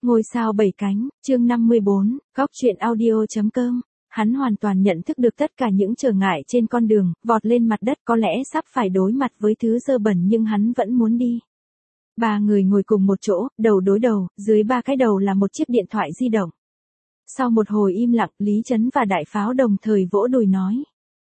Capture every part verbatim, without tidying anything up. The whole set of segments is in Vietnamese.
Ngôi sao bảy cánh, chương năm mươi bốn, góc truyện audio.com. Hắn hoàn toàn nhận thức được tất cả những trở ngại trên con đường, vọt lên mặt đất có lẽ sắp phải đối mặt với thứ dơ bẩn nhưng hắn vẫn muốn đi. Ba người ngồi cùng một chỗ, đầu đối đầu, dưới ba cái đầu là một chiếc điện thoại di động. Sau một hồi im lặng, Lý Chấn và Đại Pháo đồng thời vỗ đùi nói.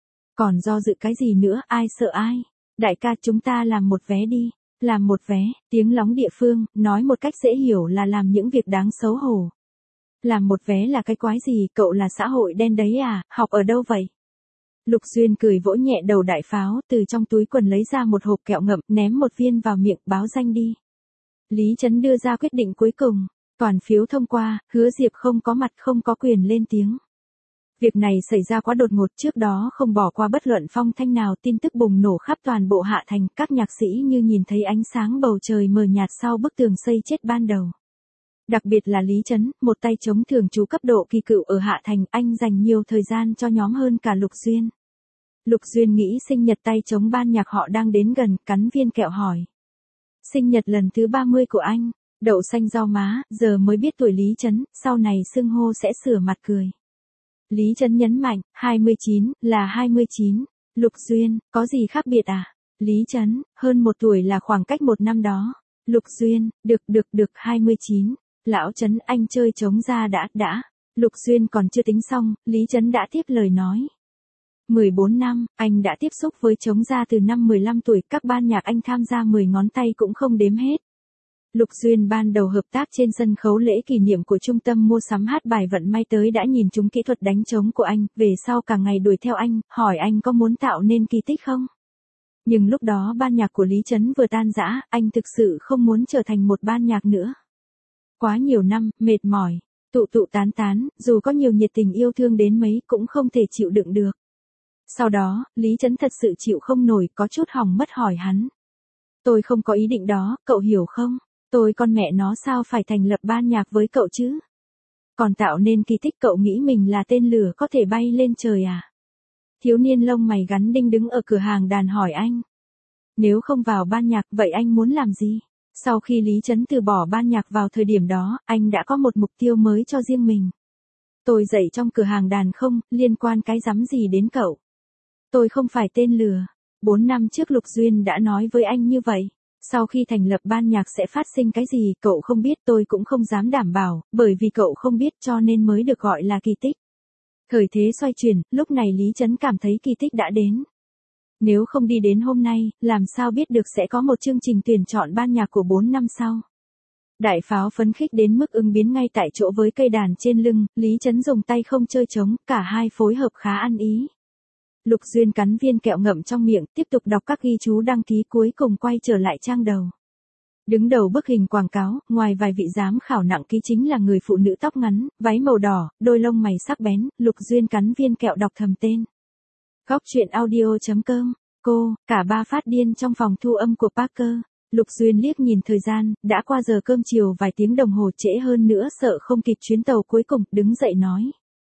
Còn do dự cái gì nữa, ai sợ ai? Đại ca, chúng ta làm một vé đi. Làm một vé, tiếng lóng địa phương, nói một cách dễ hiểu là làm những việc đáng xấu hổ. Làm một vé là cái quái gì, cậu là xã hội đen đấy à, học ở đâu vậy? Lục Duyên cười vỗ nhẹ đầu Đại Pháo, từ trong túi quần lấy ra một hộp kẹo ngậm, ném một viên vào miệng, báo danh đi. Lý Chấn đưa ra quyết định cuối cùng, toàn phiếu thông qua, Hứa Diệp không có mặt không có quyền lên tiếng. Việc này xảy ra quá đột ngột, trước đó không bỏ qua bất luận phong thanh nào, tin tức bùng nổ khắp toàn bộ Hạ Thành, các nhạc sĩ như nhìn thấy ánh sáng bầu trời mờ nhạt sau bức tường xây chết ban đầu. Đặc biệt là Lý Chấn, một tay chống thường trú cấp độ kỳ cựu ở Hạ Thành, anh dành nhiều thời gian cho nhóm hơn cả Lục Duyên. Lục Duyên nghĩ sinh nhật tay chống ban nhạc họ đang đến gần, cắn viên kẹo hỏi. Sinh nhật lần thứ ba mươi của anh, đậu xanh rau má, giờ mới biết tuổi Lý Chấn, sau này xưng hô sẽ sửa mặt cười. Lý Chấn nhấn mạnh, hai mươi chín, là hai mươi chín. Lục Duyên, có gì khác biệt à? Lý Chấn, hơn một tuổi là khoảng cách một năm đó. Lục Duyên, được được được hai mươi chín. Lão Chấn, anh chơi trống ra đã, đã. Lục Duyên còn chưa tính xong, Lý Chấn đã tiếp lời nói. mười bốn năm, anh đã tiếp xúc với trống ra từ năm mười lăm tuổi, các ban nhạc anh tham gia mười ngón tay cũng không đếm hết. Lục Duyên ban đầu hợp tác trên sân khấu lễ kỷ niệm của trung tâm mua sắm hát bài Vận May tới đã nhìn trúng kỹ thuật đánh trống của anh, về sau cả ngày đuổi theo anh, hỏi anh có muốn tạo nên kỳ tích không? Nhưng lúc đó ban nhạc của Lý Chấn vừa tan rã, anh thực sự không muốn trở thành một ban nhạc nữa. Quá nhiều năm, mệt mỏi, tụ tụ tán tán, dù có nhiều nhiệt tình yêu thương đến mấy cũng không thể chịu đựng được. Sau đó, Lý Chấn thật sự chịu không nổi, có chút hỏng mất hỏi hắn. Tôi không có ý định đó, cậu hiểu không? Tôi con mẹ nó sao phải thành lập ban nhạc với cậu chứ? Còn tạo nên kỳ tích, cậu nghĩ mình là tên lửa có thể bay lên trời à? Thiếu niên lông mày gắn đinh đứng ở cửa hàng đàn hỏi anh. Nếu không vào ban nhạc, vậy anh muốn làm gì? Sau khi Lý Chấn từ bỏ ban nhạc vào thời điểm đó, anh đã có một mục tiêu mới cho riêng mình. Tôi dạy trong cửa hàng đàn không, liên quan cái rắm gì đến cậu? Tôi không phải tên lừa. Bốn năm trước Lục Duyên đã nói với anh như vậy. Sau khi thành lập ban nhạc sẽ phát sinh cái gì, cậu không biết, tôi cũng không dám đảm bảo, bởi vì cậu không biết cho nên mới được gọi là kỳ tích. Thời thế xoay chuyển, lúc này Lý Chấn cảm thấy kỳ tích đã đến. Nếu không đi đến hôm nay, làm sao biết được sẽ có một chương trình tuyển chọn ban nhạc của bốn năm sau. Đại Pháo phấn khích đến mức ứng biến ngay tại chỗ với cây đàn trên lưng, Lý Chấn dùng tay không chơi trống, cả hai phối hợp khá ăn ý. Lục Duyên cắn viên kẹo ngậm trong miệng, tiếp tục đọc các ghi chú đăng ký, cuối cùng quay trở lại trang đầu. Đứng đầu bức hình quảng cáo, ngoài vài vị giám khảo nặng ký chính là người phụ nữ tóc ngắn, váy màu đỏ, đôi lông mày sắc bén, Lục Duyên cắn viên kẹo đọc thầm tên. Góc truyện audio.com, cô, cả ba phát điên trong phòng thu âm của Parker. Lục Duyên liếc nhìn thời gian, đã qua giờ cơm chiều vài tiếng đồng hồ, trễ hơn nữa sợ không kịp chuyến tàu cuối cùng, đứng dậy nói.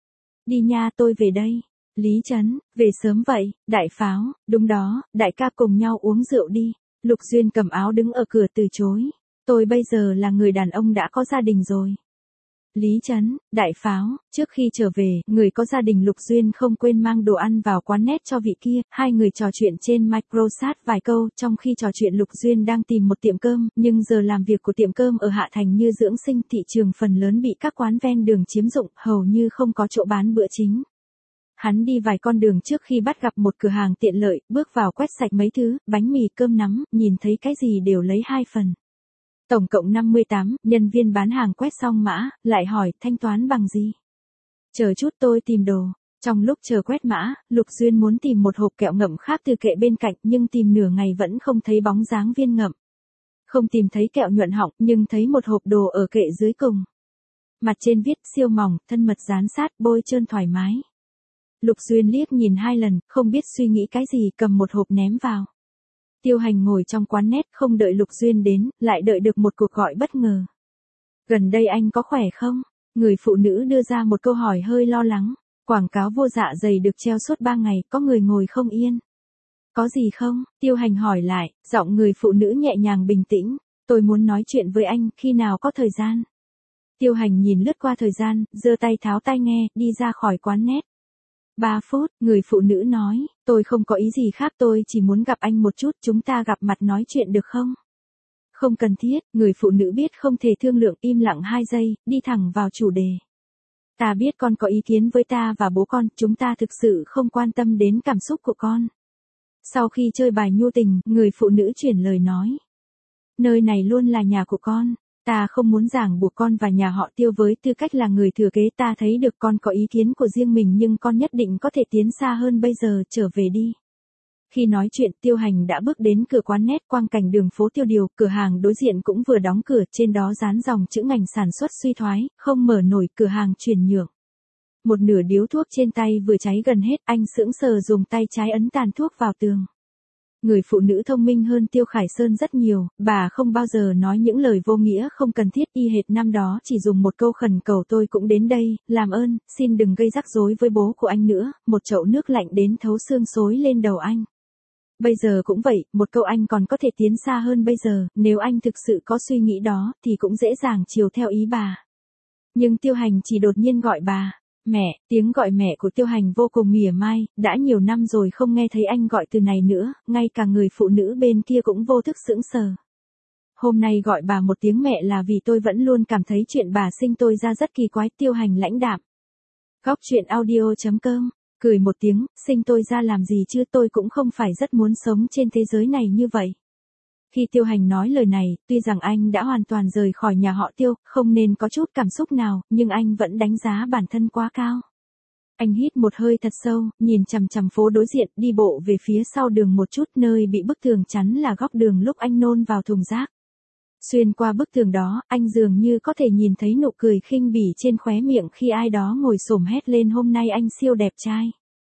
Đi nha, tôi về đây. Lý Chấn, về sớm vậy, Đại Pháo, đúng đó, đại ca cùng nhau uống rượu đi. Lục Duyên cầm áo đứng ở cửa từ chối. Tôi bây giờ là người đàn ông đã có gia đình rồi. Lý Chấn, Đại Pháo, trước khi trở về, người có gia đình Lục Duyên không quên mang đồ ăn vào quán nét cho vị kia, hai người trò chuyện trên Microsat vài câu, trong khi trò chuyện Lục Duyên đang tìm một tiệm cơm, nhưng giờ làm việc của tiệm cơm ở Hạ Thành như dưỡng sinh, thị trường phần lớn bị các quán ven đường chiếm dụng, hầu như không có chỗ bán bữa chính. Hắn đi vài con đường trước khi bắt gặp một cửa hàng tiện lợi, bước vào quét sạch mấy thứ, bánh mì, cơm nắm, nhìn thấy cái gì đều lấy hai phần. Tổng cộng năm mươi tám, nhân viên bán hàng quét xong mã, lại hỏi, thanh toán bằng gì? Chờ chút tôi tìm đồ. Trong lúc chờ quét mã, Lục Duyên muốn tìm một hộp kẹo ngậm khác từ kệ bên cạnh, nhưng tìm nửa ngày vẫn không thấy bóng dáng viên ngậm. Không tìm thấy kẹo nhuận họng, nhưng thấy một hộp đồ ở kệ dưới cùng. Mặt trên viết, siêu mỏng, thân mật dán sát, bôi trơn thoải mái. Lục Duyên liếc nhìn hai lần, không biết suy nghĩ cái gì, cầm một hộp ném vào. Tiêu Hành ngồi trong quán nét, không đợi Lục Duyên đến, lại đợi được một cuộc gọi bất ngờ. Gần đây anh có khỏe không? Người phụ nữ đưa ra một câu hỏi hơi lo lắng. Quảng cáo vô dạ dày được treo suốt ba ngày, có người ngồi không yên. Có gì không? Tiêu Hành hỏi lại, giọng người phụ nữ nhẹ nhàng bình tĩnh. Tôi muốn nói chuyện với anh, khi nào có thời gian? Tiêu Hành nhìn lướt qua thời gian, giơ tay tháo tai nghe, đi ra khỏi quán net. Ba phút, người phụ nữ nói, tôi không có ý gì khác, tôi chỉ muốn gặp anh một chút, chúng ta gặp mặt nói chuyện được không? Không cần thiết, người phụ nữ biết không thể thương lượng, im lặng hai giây, đi thẳng vào chủ đề. Ta biết con có ý kiến với ta và bố con, chúng ta thực sự không quan tâm đến cảm xúc của con. Sau khi chơi bài nhu tình, người phụ nữ chuyển lời nói. Nơi này luôn là nhà của con. Ta không muốn ràng buộc con và nhà họ Tiêu với tư cách là người thừa kế, ta thấy được con có ý kiến của riêng mình nhưng con nhất định có thể tiến xa hơn bây giờ, trở về đi. Khi nói chuyện, Tiêu Hành đã bước đến cửa quán net, quang cảnh đường phố tiêu điều, cửa hàng đối diện cũng vừa đóng cửa, trên đó dán dòng chữ ngành sản xuất suy thoái, không mở nổi, cửa hàng chuyển nhượng. Một nửa điếu thuốc trên tay vừa cháy gần hết, anh sững sờ dùng tay trái ấn tàn thuốc vào tường. Người phụ nữ thông minh hơn Tiêu Khải Sơn rất nhiều, bà không bao giờ nói những lời vô nghĩa không cần thiết, y hệt năm đó chỉ dùng một câu khẩn cầu tôi cũng đến đây, làm ơn, xin đừng gây rắc rối với bố của anh nữa, một chậu nước lạnh đến thấu xương xối lên đầu anh. Bây giờ cũng vậy, một câu anh còn có thể tiến xa hơn bây giờ, nếu anh thực sự có suy nghĩ đó, thì cũng dễ dàng chiều theo ý bà. Nhưng Tiêu Hành chỉ đột nhiên gọi bà. Mẹ, tiếng gọi mẹ của Tiêu Hành vô cùng mỉa mai, đã nhiều năm rồi không nghe thấy anh gọi từ này nữa, ngay cả người phụ nữ bên kia cũng vô thức sững sờ. Hôm nay gọi bà một tiếng mẹ là vì tôi vẫn luôn cảm thấy chuyện bà sinh tôi ra rất kỳ quái. Tiêu Hành lãnh đạm. Góc truyện audio chấm com, cười một tiếng, sinh tôi ra làm gì chứ, tôi cũng không phải rất muốn sống trên thế giới này như vậy. Khi Tiêu Hành nói lời này, tuy rằng anh đã hoàn toàn rời khỏi nhà họ Tiêu, không nên có chút cảm xúc nào, nhưng anh vẫn đánh giá bản thân quá cao. Anh hít một hơi thật sâu, nhìn chằm chằm phố đối diện, đi bộ về phía sau đường một chút, nơi bị bức tường chắn là góc đường lúc anh nôn vào thùng rác. Xuyên qua bức tường đó, anh dường như có thể nhìn thấy nụ cười khinh bỉ trên khóe miệng khi ai đó ngồi xổm hét lên hôm nay anh siêu đẹp trai.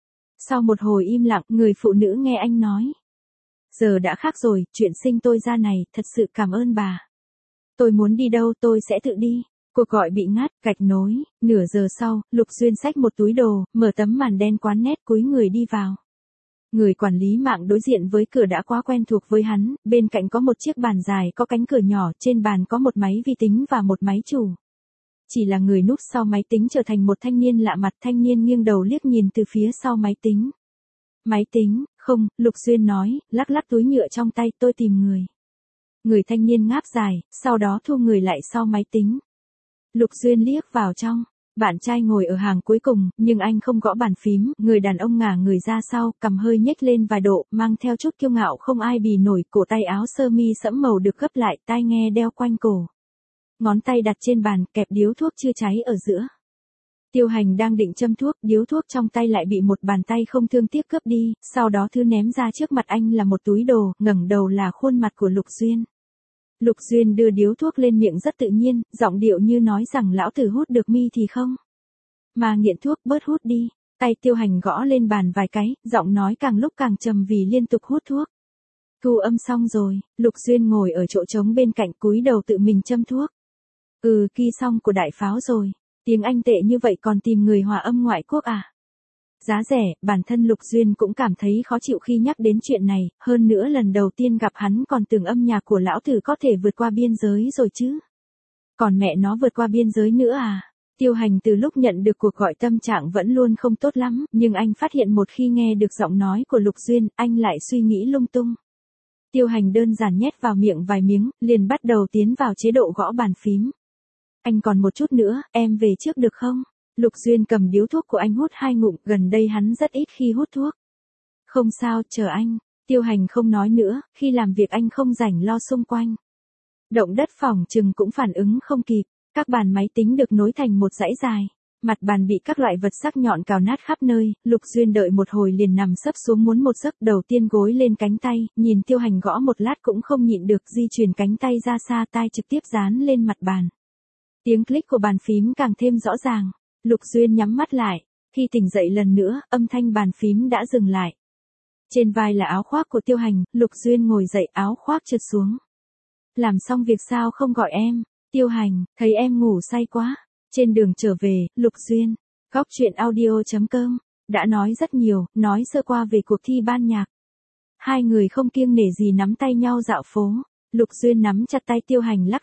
Sau một hồi im lặng, người phụ nữ nghe anh nói. Giờ đã khác rồi, chuyện sinh tôi ra này, thật sự cảm ơn bà. Tôi muốn đi đâu tôi sẽ tự đi. Cuộc gọi bị ngắt, gạch nối, nửa giờ sau, Lục Duyên xách một túi đồ, mở tấm màn đen quán net cúi người đi vào. Người quản lý mạng đối diện với cửa đã quá quen thuộc với hắn, bên cạnh có một chiếc bàn dài có cánh cửa nhỏ, trên bàn có một máy vi tính và một máy chủ. Chỉ là người núp sau máy tính trở thành một thanh niên lạ mặt, thanh niên nghiêng đầu liếc nhìn từ phía sau máy tính. Máy tính, không, Lục Duyên nói, lắc lắc túi nhựa trong tay, tôi tìm người. Người thanh niên ngáp dài, sau đó thu người lại sau máy tính. Lục Duyên liếc vào trong, bạn trai ngồi ở hàng cuối cùng, nhưng anh không gõ bàn phím, người đàn ông ngả người ra sau, cằm hơi nhếch lên vài độ, mang theo chút kiêu ngạo không ai bì nổi, cổ tay áo sơ mi sẫm màu được gấp lại, tai nghe đeo quanh cổ. Ngón tay đặt trên bàn, kẹp điếu thuốc chưa cháy ở giữa. Tiêu Hành đang định châm thuốc, điếu thuốc trong tay lại bị một bàn tay không thương tiếc cướp đi, sau đó thứ ném ra trước mặt anh là một túi đồ, ngẩng đầu là khuôn mặt của Lục Duyên. Lục Duyên đưa điếu thuốc lên miệng rất tự nhiên, giọng điệu như nói rằng lão tử hút được mi thì không. Mà nghiện thuốc bớt hút đi, tay Tiêu Hành gõ lên bàn vài cái, giọng nói càng lúc càng trầm vì liên tục hút thuốc. Thu âm xong rồi, Lục Duyên ngồi ở chỗ trống bên cạnh cúi đầu tự mình châm thuốc. Ừ, ghi xong của đại pháo rồi. Tiếng Anh tệ như vậy còn tìm người hòa âm ngoại quốc à? Giá rẻ, bản thân Lục Duyên cũng cảm thấy khó chịu khi nhắc đến chuyện này, hơn nữa lần đầu tiên gặp hắn còn tưởng âm nhạc của lão tử có thể vượt qua biên giới rồi chứ. Còn mẹ nó vượt qua biên giới nữa à? Tiêu Hành từ lúc nhận được cuộc gọi tâm trạng vẫn luôn không tốt lắm, nhưng anh phát hiện một khi nghe được giọng nói của Lục Duyên, anh lại suy nghĩ lung tung. Tiêu Hành đơn giản nhét vào miệng vài miếng, liền bắt đầu tiến vào chế độ gõ bàn phím. Anh còn một chút nữa, em về trước được không? Lục Duyên cầm điếu thuốc của anh hút hai ngụm, gần đây hắn rất ít khi hút thuốc. Không sao, chờ anh. Tiêu Hành không nói nữa, khi làm việc anh không rảnh lo xung quanh. Động đất phòng trừng cũng phản ứng không kịp, các bàn máy tính được nối thành một dãy dài. Mặt bàn bị các loại vật sắc nhọn cào nát khắp nơi, Lục Duyên đợi một hồi liền nằm sấp xuống muốn một giấc, đầu tiên gối lên cánh tay, nhìn Tiêu Hành gõ một lát cũng không nhịn được, di chuyển cánh tay ra xa, tai trực tiếp dán lên mặt bàn. Tiếng click của bàn phím càng thêm rõ ràng. Lục Duyên nhắm mắt lại. Khi tỉnh dậy lần nữa, âm thanh bàn phím đã dừng lại. Trên vai là áo khoác của Tiêu Hành, Lục Duyên ngồi dậy, áo khoác trượt xuống. Làm xong việc sao không gọi em? Tiêu Hành, thấy em ngủ say quá. Trên đường trở về, Lục Duyên. Góc truyện audio chấm com. Đã nói rất nhiều, nói sơ qua về cuộc thi ban nhạc. Hai người không kiêng nể gì nắm tay nhau dạo phố. Lục Duyên nắm chặt tay Tiêu Hành lắc lắc.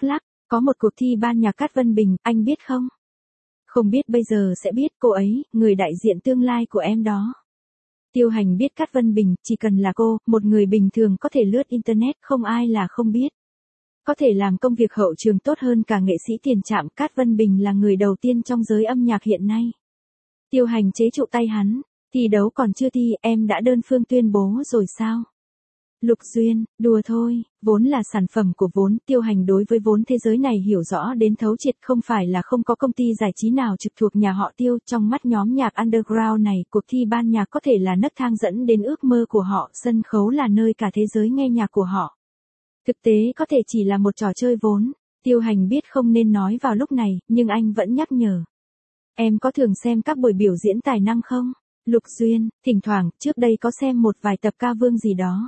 Có một cuộc thi ban nhạc Cát Vân Bình, anh biết không? Không biết bây giờ sẽ biết, cô ấy, người đại diện tương lai của em đó. Tiêu Hành biết Cát Vân Bình, chỉ cần là cô, một người bình thường có thể lướt internet, không ai là không biết. Có thể làm công việc hậu trường tốt hơn cả nghệ sĩ tiền trạm, Cát Vân Bình là người đầu tiên trong giới âm nhạc hiện nay. Tiêu Hành chế trụ tay hắn, thi đấu còn chưa thi, em đã đơn phương tuyên bố rồi sao? Lục Duyên, đùa thôi, vốn là sản phẩm của vốn, Tiêu Hành đối với vốn thế giới này hiểu rõ đến thấu triệt, không phải là không có công ty giải trí nào trực thuộc nhà họ Tiêu, trong mắt nhóm nhạc underground này, cuộc thi ban nhạc có thể là nấc thang dẫn đến ước mơ của họ, sân khấu là nơi cả thế giới nghe nhạc của họ. Thực tế có thể chỉ là một trò chơi vốn, Tiêu Hành biết không nên nói vào lúc này, nhưng anh vẫn nhắc nhở. Em có thường xem các buổi biểu diễn tài năng không? Lục Duyên, thỉnh thoảng, trước đây có xem một vài tập ca vương gì đó.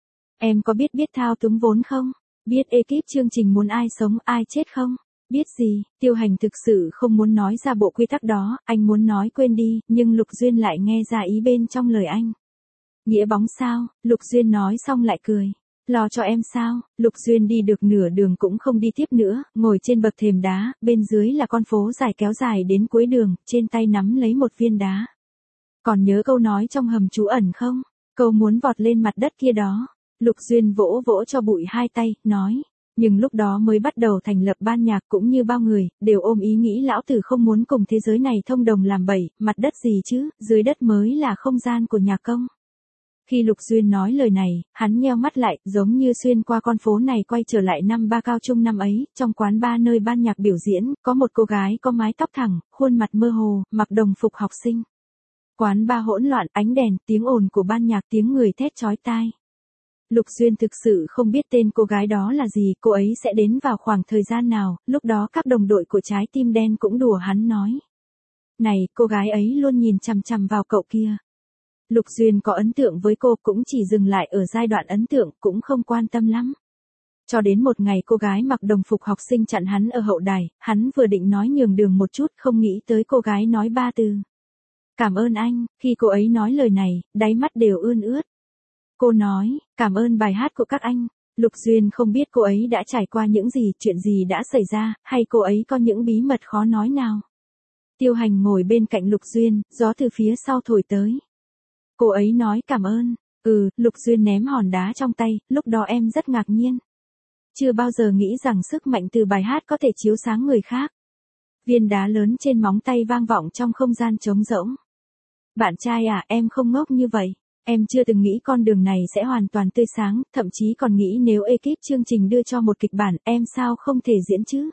Em có biết biết thao túng vốn không? Biết ekip chương trình muốn ai sống ai chết không? Biết gì? Tiêu Hành thực sự không muốn nói ra bộ quy tắc đó, anh muốn nói quên đi, nhưng Lục Duyên lại nghe ra ý bên trong lời anh. Nghĩa bóng sao? Lục Duyên nói xong lại cười. Lo cho em sao? Lục Duyên đi được nửa đường cũng không đi tiếp nữa, ngồi trên bậc thềm đá, bên dưới là con phố dài kéo dài đến cuối đường, trên tay nắm lấy một viên đá. Còn nhớ câu nói trong hầm trú ẩn không? Câu muốn vọt lên mặt đất kia đó. Lục Duyên vỗ vỗ cho bụi hai tay, nói. Nhưng lúc đó mới bắt đầu thành lập ban nhạc cũng như bao người, đều ôm ý nghĩ lão tử không muốn cùng thế giới này thông đồng làm bậy, mặt đất gì chứ, dưới đất mới là không gian của nhạc công. Khi Lục Duyên nói lời này, hắn nheo mắt lại, giống như xuyên qua con phố này quay trở lại năm ba cao trung năm ấy, trong quán bar nơi ban nhạc biểu diễn, có một cô gái có mái tóc thẳng, khuôn mặt mơ hồ, mặc đồng phục học sinh. Quán bar hỗn loạn, ánh đèn, tiếng ồn của ban nhạc, tiếng người thét chói tai. Lục Duyên thực sự không biết tên cô gái đó là gì, cô ấy sẽ đến vào khoảng thời gian nào, lúc đó các đồng đội của Trái Tim Đen cũng đùa hắn nói. Này, cô gái ấy luôn nhìn chằm chằm vào cậu kia. Lục Duyên có ấn tượng với cô cũng chỉ dừng lại ở giai đoạn ấn tượng, cũng không quan tâm lắm. Cho đến một ngày cô gái mặc đồng phục học sinh chặn hắn ở hậu đài, hắn vừa định nói nhường đường một chút, không nghĩ tới cô gái nói ba từ. Cảm ơn anh, khi cô ấy nói lời này, đáy mắt đều ươn ướt. Cô nói, cảm ơn bài hát của các anh. Lục Duyên không biết cô ấy đã trải qua những gì, chuyện gì đã xảy ra, hay cô ấy có những bí mật khó nói nào. Tiêu Hành ngồi bên cạnh Lục Duyên, gió từ phía sau thổi tới. Cô ấy nói cảm ơn. Ừ, Lục Duyên ném hòn đá trong tay, lúc đó em rất ngạc nhiên. Chưa bao giờ nghĩ rằng sức mạnh từ bài hát có thể chiếu sáng người khác. Viên đá lớn trên móng tay vang vọng trong không gian trống rỗng. Bạn trai à, em không ngốc như vậy. Em chưa từng nghĩ con đường này sẽ hoàn toàn tươi sáng, thậm chí còn nghĩ nếu ekip chương trình đưa cho một kịch bản, em sao không thể diễn chứ?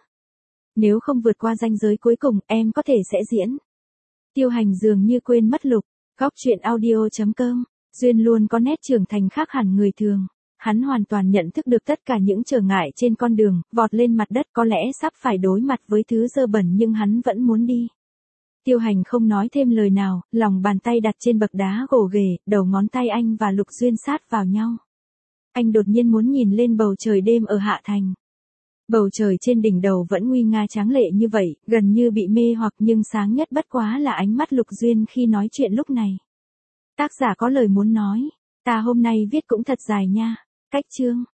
Nếu không vượt qua ranh giới cuối cùng, em có thể sẽ diễn. Tiêu Hành dường như quên mất Lục. Góc chuyện audio chấm com. Duyên luôn có nét trưởng thành khác hẳn người thường. Hắn hoàn toàn nhận thức được tất cả những trở ngại trên con đường, vọt lên mặt đất có lẽ sắp phải đối mặt với thứ dơ bẩn nhưng hắn vẫn muốn đi. Tiêu Hành không nói thêm lời nào, lòng bàn tay đặt trên bậc đá gồ ghề, đầu ngón tay anh và Lục Duyên sát vào nhau. Anh đột nhiên muốn nhìn lên bầu trời đêm ở Hạ Thành. Bầu trời trên đỉnh đầu vẫn nguy nga tráng lệ như vậy, gần như bị mê hoặc nhưng sáng nhất bất quá là ánh mắt Lục Duyên khi nói chuyện lúc này. Tác giả có lời muốn nói, ta hôm nay viết cũng thật dài nha. Cách chương.